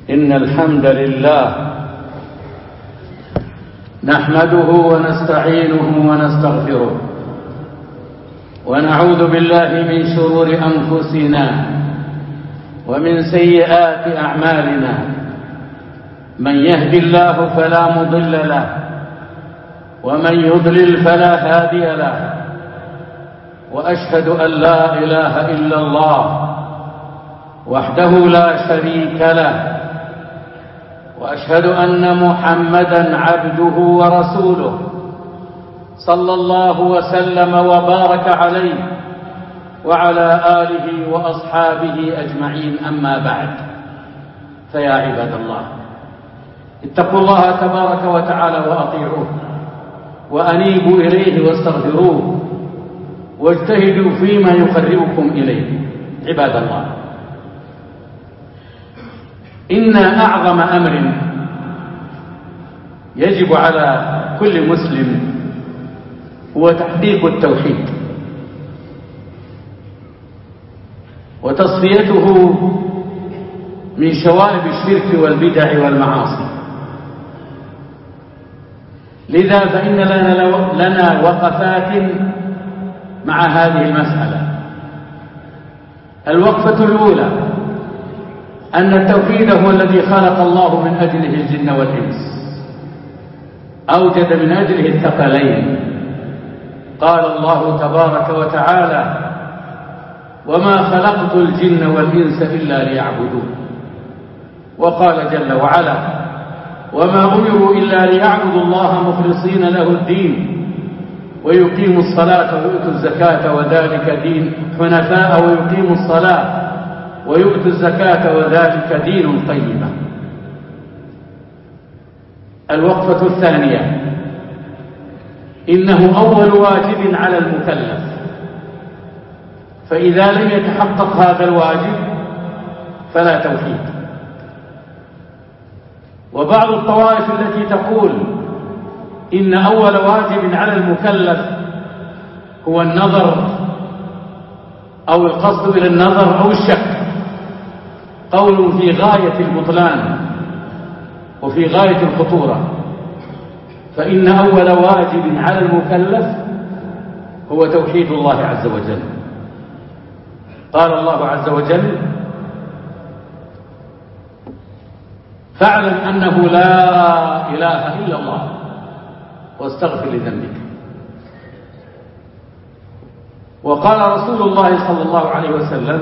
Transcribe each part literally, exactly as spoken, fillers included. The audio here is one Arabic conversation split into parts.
إن الحمد لله نحمده ونستعينه ونستغفره ونعوذ بالله من شرور أنفسنا ومن سيئات أعمالنا. من يهد الله فلا مضل له ومن يضلل فلا هادي له، وأشهد أن لا إله إلا الله وحده لا شريك له، وأشهد أن محمدا عبده ورسوله صلى الله وسلم وبارك عليه وعلى آله وأصحابه أجمعين. أما بعد، فيا عباد الله، اتقوا الله تبارك وتعالى وأطيعوه وأنيبوا إليه واستغفروه واجتهدوا فيما يقربكم إليه. عباد الله، إن أعظم أمر يجب على كل مسلم هو تحقيق التوحيد وتصفيته من شوائب الشرك والبدع والمعاصي. لذا فإن لنا وقفات مع هذه المسألة. الوقفة الأولى أن التوحيد هو الذي خلق الله من أجله الجن والإنس، أوجد من أجله الثقلين. قال الله تبارك وتعالى: وما خلقت الجن والإنس إلا ليعبدون. وقال جل وعلا: وما أمروا إلا ليعبدوا الله مخلصين له الدين ويقيموا الصلاة ويؤتوا الزكاة وذلك دين حنفاء ويقيموا الصلاة ويؤتوا الزكاة وذلك دين قيمة. الوقفة الثانية: إنه أول واجب على المكلف، فإذا لم يتحقق هذا الواجب فلا توحيد. وبعض الطوائف التي تقول إن أول واجب على المكلف هو النظر أو القصد إلى النظر أو الشك، قول في غاية البطلان وفي غاية الخطورة. فإن أول واجب على المكلف هو توحيد الله عز وجل. قال الله عز وجل: فاعلم أنه لا إله إلا الله واستغفر لذنبك. وقال رسول الله صلى الله عليه وسلم: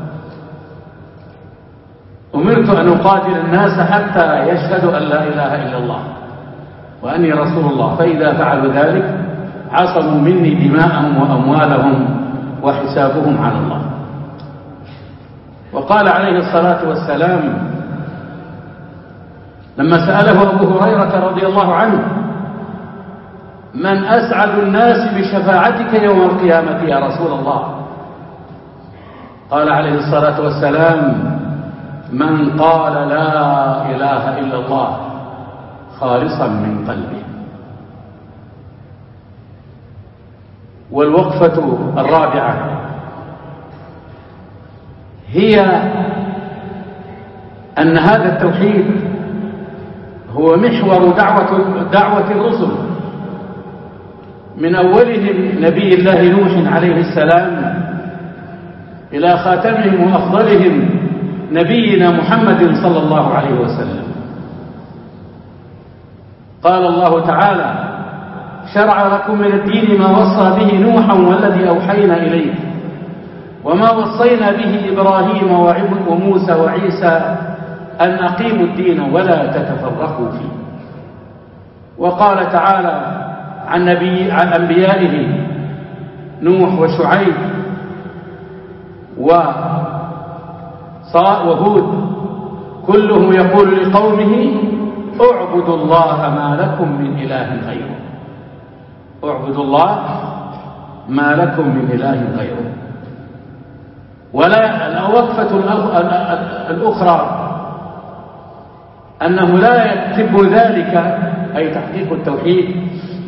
أمرت أن أقاتل الناس حتى يشهدوا أن لا إله إلا الله وأني رسول الله، فإذا فعلوا ذلك عصموا مني دماءهم وأموالهم وحسابهم على الله. وقال عليه الصلاة والسلام لما سأله أبو هريرة رضي الله عنه: من أسعد الناس بشفاعتك يوم القيامة يا رسول الله؟ قال عليه الصلاة والسلام: من قال لا إله إلا الله خالصا من قلبه. والوقفة الرابعة هي أن هذا التوحيد هو محور دعوة, دعوة الرسل، من أولهم نبي الله نوح عليه السلام إلى خاتمهم وأفضلهم نبينا محمد صلى الله عليه وسلم. قال الله تعالى: شرع لكم من الدين ما وصى به نوحا والذي أوحينا إليك وما وصينا به إبراهيم وموسى وعيسى أن أقيموا الدين ولا تتفرقوا فيه. وقال تعالى عن, نبي عن أنبيائه نوح وشعيب وهود: كلهم يقول لقومه اعبدوا الله ما لكم من إله غيره. اعبدوا الله ما لكم من إله غيره. ولا الوقفة الأخرى أنه لا يتم ذلك، أي تحقيق التوحيد،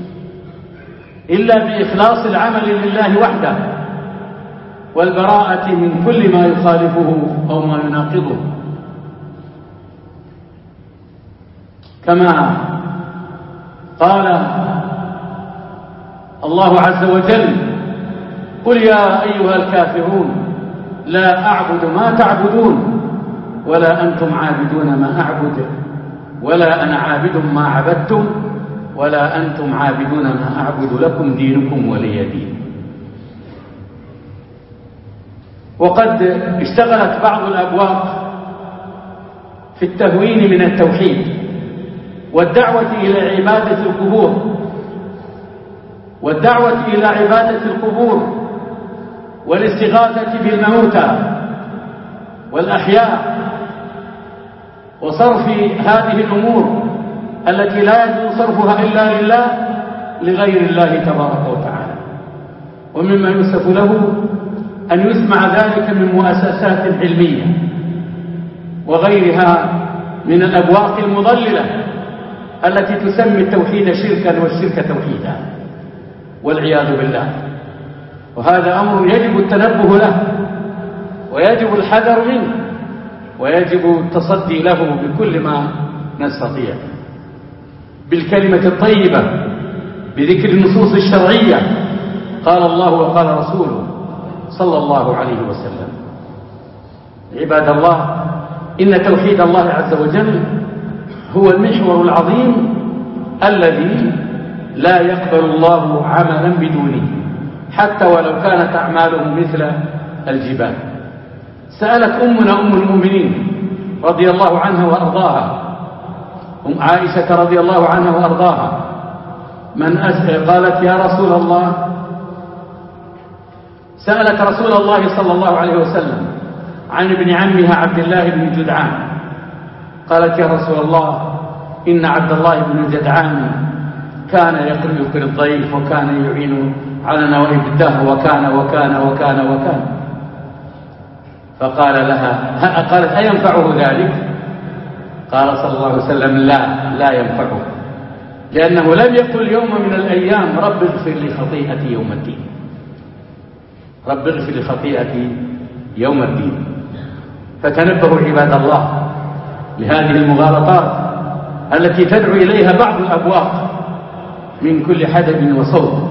إلا بإخلاص العمل لله وحده والبراءة من كل ما يخالفه أو ما يناقضه. كما قال الله عز وجل: قل يا أيها الكافرون لا أعبد ما تعبدون ولا أنتم عابدون ما أعبد ولا أنا عابد ما عبدتم ولا أنتم عابدون ما أعبد لكم دينكم ولي دين. وقد اشتغلت بعض الأبواب في التهوين من التوحيد والدعوة إلى عبادة القبور والدعوة إلى عبادة القبور والاستغاثة بالموتى والأحياء وصرف هذه الأمور التي لا يجوز صرفها إلا لله لغير الله تبارك وتعالى. ومما يؤسف له أن يسمع ذلك من مؤسسات علمية وغيرها من الأبواق المضللة التي تسمي التوحيد شركا والشرك توحيدا والعياذ بالله. وهذا أمر يجب التنبه له ويجب الحذر منه ويجب التصدي له بكل ما نستطيع بالكلمة الطيبة بذكر النصوص الشرعية. قال الله وقال رسوله صلى الله عليه وسلم. عباد الله، إن توحيد الله عز وجل هو المحور العظيم الذي لا يقبل الله عملا بدونه حتى ولو كانت أعماله مثل الجبال. سألت أمنا أم المؤمنين رضي الله عنها وأرضاها أم عائشة رضي الله عنها وأرضاها من أسأل قالت: يا رسول الله، سألت رسول الله صلى الله عليه وسلم عن ابن عمها عبد الله بن جدعان. قالت: يا رسول الله، إن عبد الله بن جدعان كان يقري الضيف وكان يعين على نوائب الدهر وكان وكان وكان وكان. فقال لها قالت: أينفعه ذلك؟ قال صلى الله عليه وسلم: لا لا ينفعه، لأنه لم يقل يوم من الأيام رب اغفر لي خطيئتي يوم الدين. رب اغفر لي خطيئتي يوم الدين. فتنبهوا عباد الله لهذه المغالطات التي تدعو إليها بعض الأبواق من كل حدب وصوت.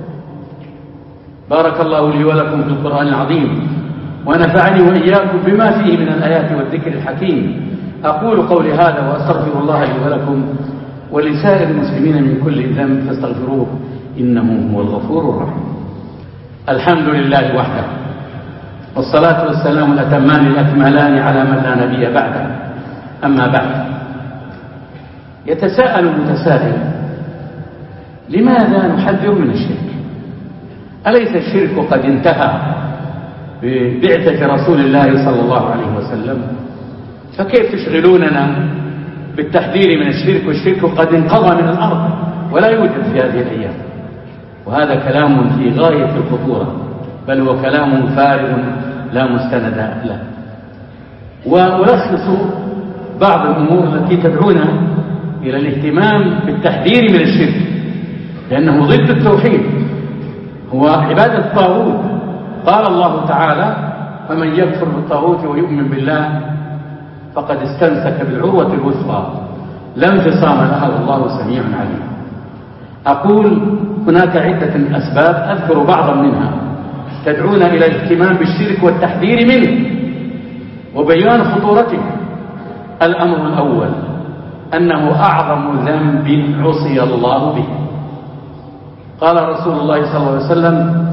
بارك الله لي ولكم في القرآن العظيم ونفعني وإياكم بما فيه من الآيات والذكر الحكيم. أقول قولي هذا وأستغفر الله لي ولكم ولسائر المسلمين من كل ذنب فاستغفروه إنه هو الغفور الرحيم. الحمد لله وحده، والصلاة والسلام الأتمان الأكملان على من لا نبي بعده. أما بعد، يتساءل المتساءل: لماذا نحذر من الشرك؟ أليس الشرك قد انتهى ببعثة رسول الله صلى الله عليه وسلم؟ فكيف تشغلوننا بالتحذير من الشرك والشرك قد انقضى من الأرض ولا يوجد في هذه الأيام؟ وهذا كلام في غاية الخطورة، بل هو كلام فارغ لا مستند له. وألخص بعض الأمور التي تدعونا إلى الاهتمام بالتحذير من الشرك، لأنه ضد التوحيد، هو عبادة الطاغوت. قال الله تعالى: فمن يكفر بالطاغوت ويؤمن بالله فقد استمسك بالعروة الوثقى لا انفصام لها والله سميع عليم. أقول هناك عدة أسباب أذكر بعضا منها تدعونا إلى الاهتمام بالشرك والتحذير منه وبيان خطورته. الأمر الأول أنه أعظم ذنب عصي الله به. قال رسول الله صلى الله عليه وسلم: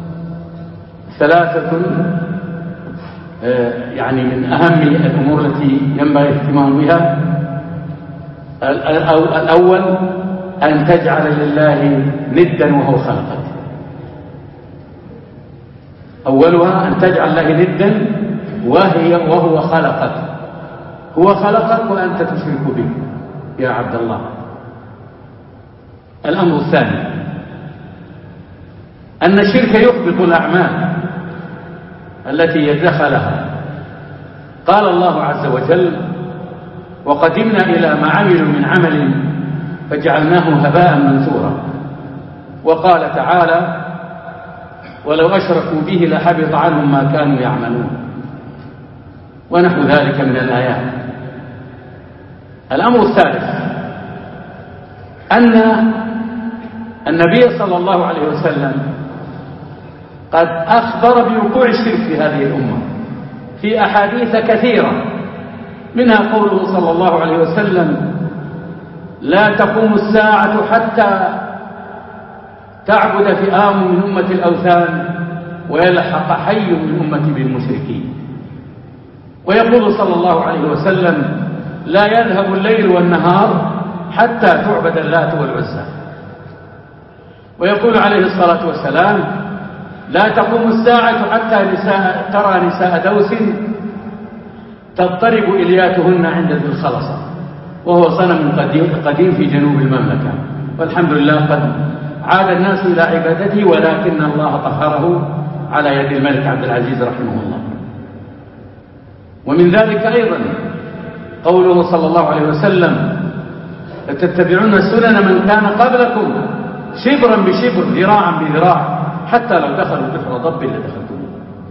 ثلاثة يعني من أهم الأمور التي ينبغي الاهتمام بها. الأول أن تجعل لله ندا وهو خلقك. أولها أن تجعل له ندا وهي وهو خلقك. هو خلقك وأنت تشرك به يا عبد الله. الأمر الثاني أن الشرك يحبط الأعمال التي يدخلها. قال الله عز وجل: وقدمنا إلى ما عملوا من عمل فجعلناه هباء منثورا. وقال تعالى: ولو أشركوا به لحبط عنهم ما كانوا يعملون، ونحو ذلك من الآيات. الأمر الثالث أن النبي صلى الله عليه وسلم قد أخبر بوقوع الشرك في هذه الأمة في أحاديث كثيرة، منها قوله صلى الله عليه وسلم: لا تقوم الساعة حتى تعبد فئام من أمة الأوثان ويلحق حي من أمتي بالمشركين. ويقول صلى الله عليه وسلم: لا يذهب الليل والنهار حتى تعبد اللات والعزى. ويقول عليه الصلاة والسلام: لا تقوم الساعة حتى نساء ترى نساء دوس تضطرب إلياتهن عند ذي الخلصة، وهو صنم قديم في جنوب المملكة، والحمد لله قد عاد الناس إلى عبادته، ولكن الله طهره على يد الملك عبد العزيز رحمه الله. ومن ذلك أيضا قوله صلى الله عليه وسلم: لتتبعون سنن من كان قبلكم شبرا بشبر ذراعا بذراع حتى لو دخلوا بحر ضب لدخلتم.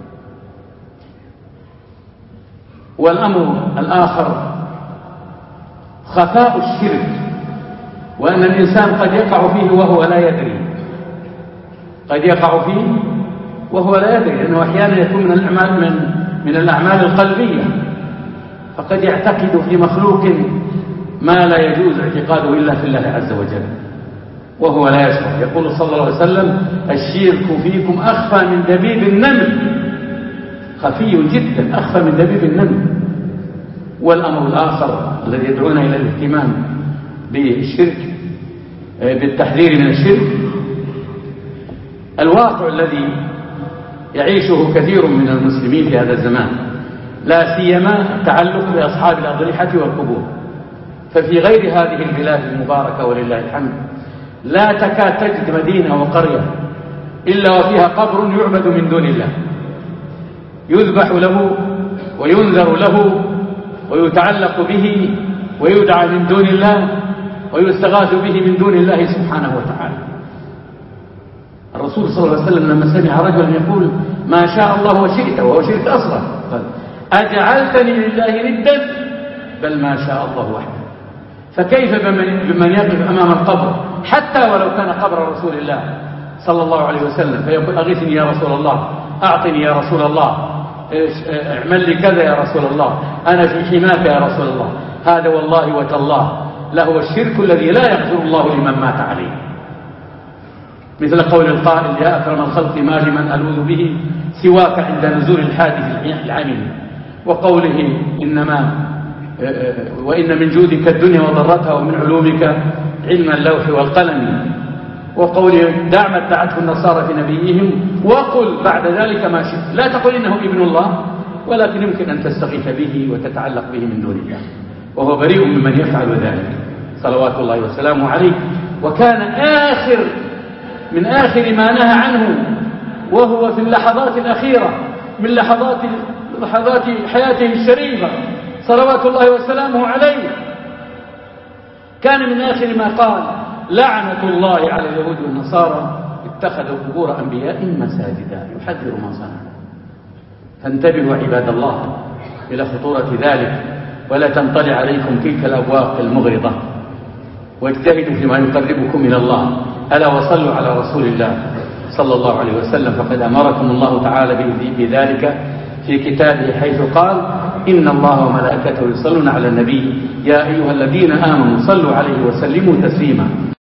والأمر الآخر خفاء الشرك، وأن الإنسان قد يقع فيه وهو لا يدري، قد يقع فيه وهو لا يدري، لأنه أحيانا يكون من الأعمال من من الأعمال القلبية، فقد يعتقد في مخلوق ما لا يجوز اعتقاده إلا في الله عز وجل وهو لا يشعر. يقول صلى الله عليه وسلم: الشرك فيكم أخفى من دبيب النمل، خفي جدا أخفى من دبيب النمل. والأمر الآخر الذي يدعونا إلى الاهتمام بالشرك، بالتحذير من الشرك، الواقع الذي يعيشه كثير من المسلمين في هذا الزمان، لا سيما التعلق بأصحاب الأضرحة والقبور. ففي غير هذه البلاد المباركة ولله الحمد لا تكاد تجد مدينة وقرية إلا وفيها قبر يعبد من دون الله، يذبح له وينذر له ويتعلق به ويدعى من دون الله ويستغاث به من دون الله سبحانه وتعالى. الرسول صلى الله عليه وسلم لما سمع رجلا يقول: ما شاء الله وشئت، وهو شرك أصغر، قال: أجعلتني لله ندا؟ بل ما شاء الله وحده. فكيف بمن يقف أمام القبر حتى ولو كان قبر رسول الله صلى الله عليه وسلم فيقول: أغثني يا رسول الله، أعطني يا رسول الله، اعمل لي كذا يا رسول الله، أنا في حماك يا رسول الله. هذا والله وتالله لهو الشرك الذي لا يغفر الله لمن مات عليه. مثل قول القائل: يا أكرم الخلق ما لمن ألوذ به سواك عند نزول الحادث العميم. وقوله: إنما وإن من جودك الدنيا وضرتها ومن علومك علم اللوح والقلم. وقوله: دع ما ادعته النصارى في نبيهم وقل بعد ذلك ما شئت. لا تقل إنه ابن الله، ولكن يمكن أن تستغيث به وتتعلق به من دون الله، وهو بريء ممن يفعل ذلك صلوات الله وسلامه عليه. وكان آخر من آخر ما نهى عنه وهو في اللحظات الأخيرة من لحظات لحظات حياته الشريفة صلوات الله وسلامه عليه، كان من آخر ما قال: لعنة الله على اليهود والنصارى اتخذوا قبور أنبيائهم مساجدا، يحذر ما صنعوا. فانتبهوا عباد الله إلى خطورة ذلك، ولا تنطلع عليكم تلك الأبواق المغرضة، واجتهدوا فيما يقربكم إلى الله. ألا وصلوا على رسول الله صلى الله عليه وسلم، فقد أمركم الله تعالى بذلك في كتابه حيث قال: إن الله وملائكته يصلون على النبي يا أيها الذين آمنوا صلوا عليه وسلموا تسليما.